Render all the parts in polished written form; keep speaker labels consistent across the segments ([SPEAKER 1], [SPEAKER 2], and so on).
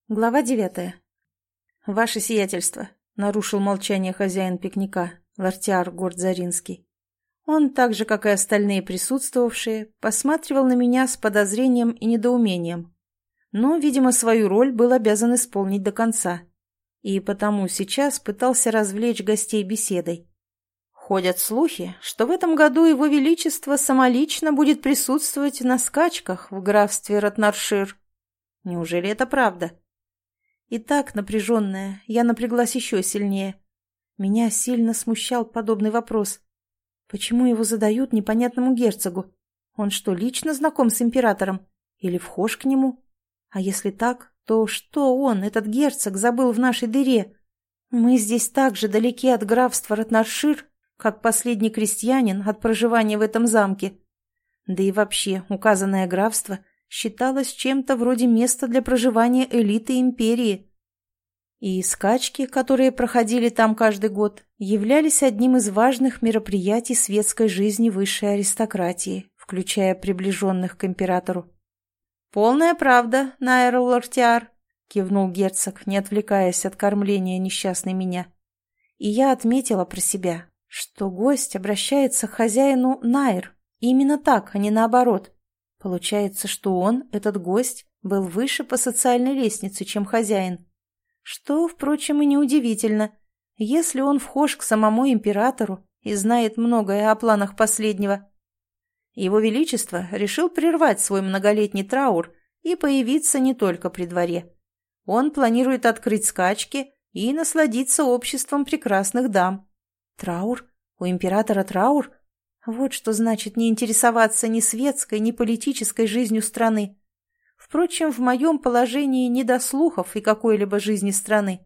[SPEAKER 1] Глава 9. «Ваше сиятельство», — нарушил молчание хозяин пикника, лортиар Горд-Заринский. Он, так же, как и остальные присутствовавшие, посматривал на меня с подозрением и недоумением. Но, видимо, свою роль был обязан исполнить до конца. И потому сейчас пытался развлечь гостей беседой. Ходят слухи, что в этом году его величество самолично будет присутствовать на скачках в графстве Ратнаршир. Неужели это правда? И так напряженная, я напряглась еще сильнее. Меня сильно смущал подобный вопрос. Почему его задают непонятному герцогу? Он что, лично знаком с императором? Или вхож к нему? А если так, то что он, этот герцог, забыл в нашей дыре? Мы здесь так же далеки от графства Ратнаршир, как последний крестьянин от проживания в этом замке. Да и вообще, указанное графство считалось чем-то вроде места для проживания элиты империи. И скачки, которые проходили там каждый год, являлись одним из важных мероприятий светской жизни высшей аристократии, включая приближенных к императору. «Полная правда, Найрл Лортиар», — кивнул герцог, не отвлекаясь от кормления несчастной меня. И я отметила про себя, что гость обращается к хозяину Найр, именно так, а не наоборот. Получается, что он, этот гость, был выше по социальной лестнице, чем хозяин. Что, впрочем, и неудивительно, если он вхож к самому императору и знает многое о планах последнего. Его Величество решил прервать свой многолетний траур и появиться не только при дворе. Он планирует открыть скачки и насладиться обществом прекрасных дам. Траур? У императора траур? Вот что значит не интересоваться ни светской, ни политической жизнью страны. Впрочем, в моем положении не до слухов и какой-либо жизни страны.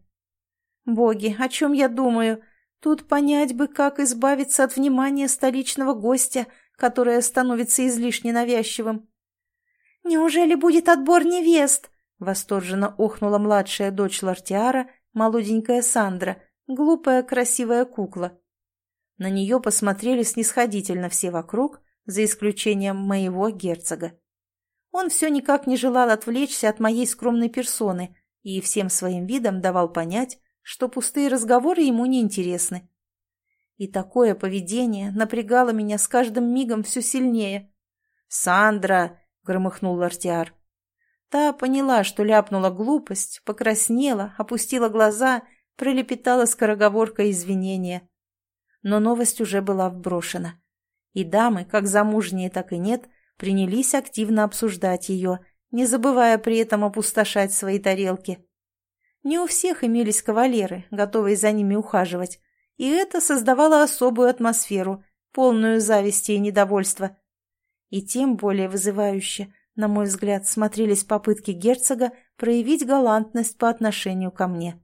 [SPEAKER 1] Боги, о чем я думаю? Тут понять бы, как избавиться от внимания столичного гостя, которое становится излишне навязчивым. «Неужели будет отбор невест?» — восторженно охнула младшая дочь Лортиара, молоденькая Сандра, глупая красивая кукла. На нее посмотрели снисходительно все вокруг, за исключением моего герцога. Он все никак не желал отвлечься от моей скромной персоны и всем своим видом давал понять, что пустые разговоры ему не интересны. И такое поведение напрягало меня с каждым мигом все сильнее. «Сандра!» — громыхнул Лортиар. Та поняла, что ляпнула глупость, покраснела, опустила глаза, пролепетала скороговоркой извинения. Но новость уже была вброшена. И дамы, как замужние, так и нет, принялись активно обсуждать ее, не забывая при этом опустошать свои тарелки. Не у всех имелись кавалеры, готовые за ними ухаживать, и это создавало особую атмосферу, полную зависти и недовольства. И тем более вызывающе, на мой взгляд, смотрелись попытки герцога проявить галантность по отношению ко мне.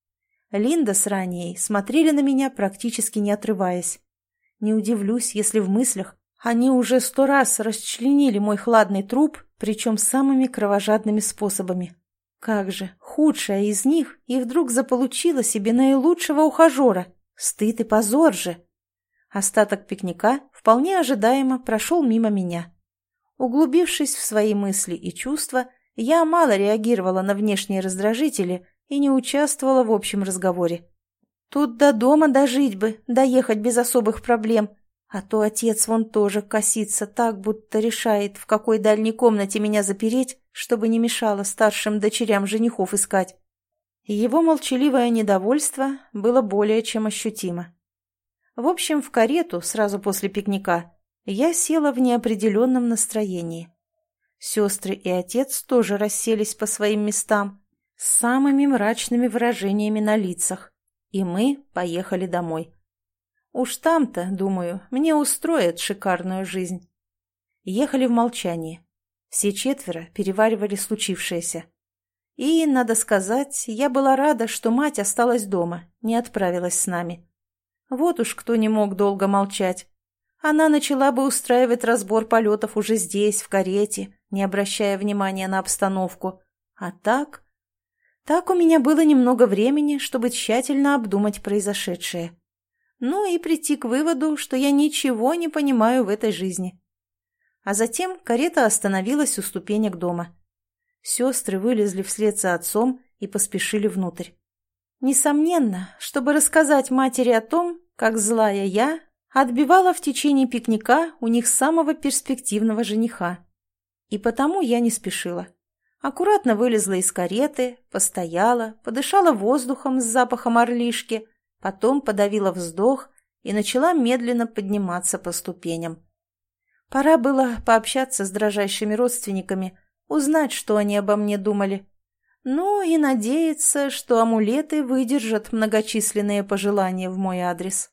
[SPEAKER 1] Линда с Раней смотрели на меня, практически не отрываясь. Не удивлюсь, если в мыслях они уже 100 раз расчленили мой хладный труп, причем самыми кровожадными способами. Как же, худшая из них и вдруг заполучила себе наилучшего ухажера. Стыд и позор же. Остаток пикника вполне ожидаемо прошел мимо меня. Углубившись в свои мысли и чувства, я мало реагировала на внешние раздражители и не участвовала в общем разговоре. Тут до дома дожить бы, доехать без особых проблем, а то отец вон тоже косится так, будто решает, в какой дальней комнате меня запереть, чтобы не мешало старшим дочерям женихов искать. Его молчаливое недовольство было более чем ощутимо. В общем, в карету сразу после пикника я села в неопределенном настроении. Сестры и отец тоже расселись по своим местам, с самыми мрачными выражениями на лицах, и мы поехали домой. Уж там-то, думаю, мне устроят шикарную жизнь. Ехали в молчании. Все четверо переваривали случившееся. И, надо сказать, я была рада, что мать осталась дома, не отправилась с нами. Вот уж кто не мог долго молчать. Она начала бы устраивать разбор полетов уже здесь, в карете, не обращая внимания на обстановку. А так... Так у меня было немного времени, чтобы тщательно обдумать произошедшее. Ну и прийти к выводу, что я ничего не понимаю в этой жизни. А затем карета остановилась у ступенек дома. Сестры вылезли вслед за отцом и поспешили внутрь. Несомненно, чтобы рассказать матери о том, как злая я отбивала в течение пикника у них самого перспективного жениха. И потому я не спешила. Аккуратно вылезла из кареты, постояла, подышала воздухом с запахом орлишки, потом подавила вздох и начала медленно подниматься по ступеням. Пора было пообщаться с дрожащими родственниками, узнать, что они обо мне думали. Ну и надеяться, что амулеты выдержат многочисленные пожелания в мой адрес.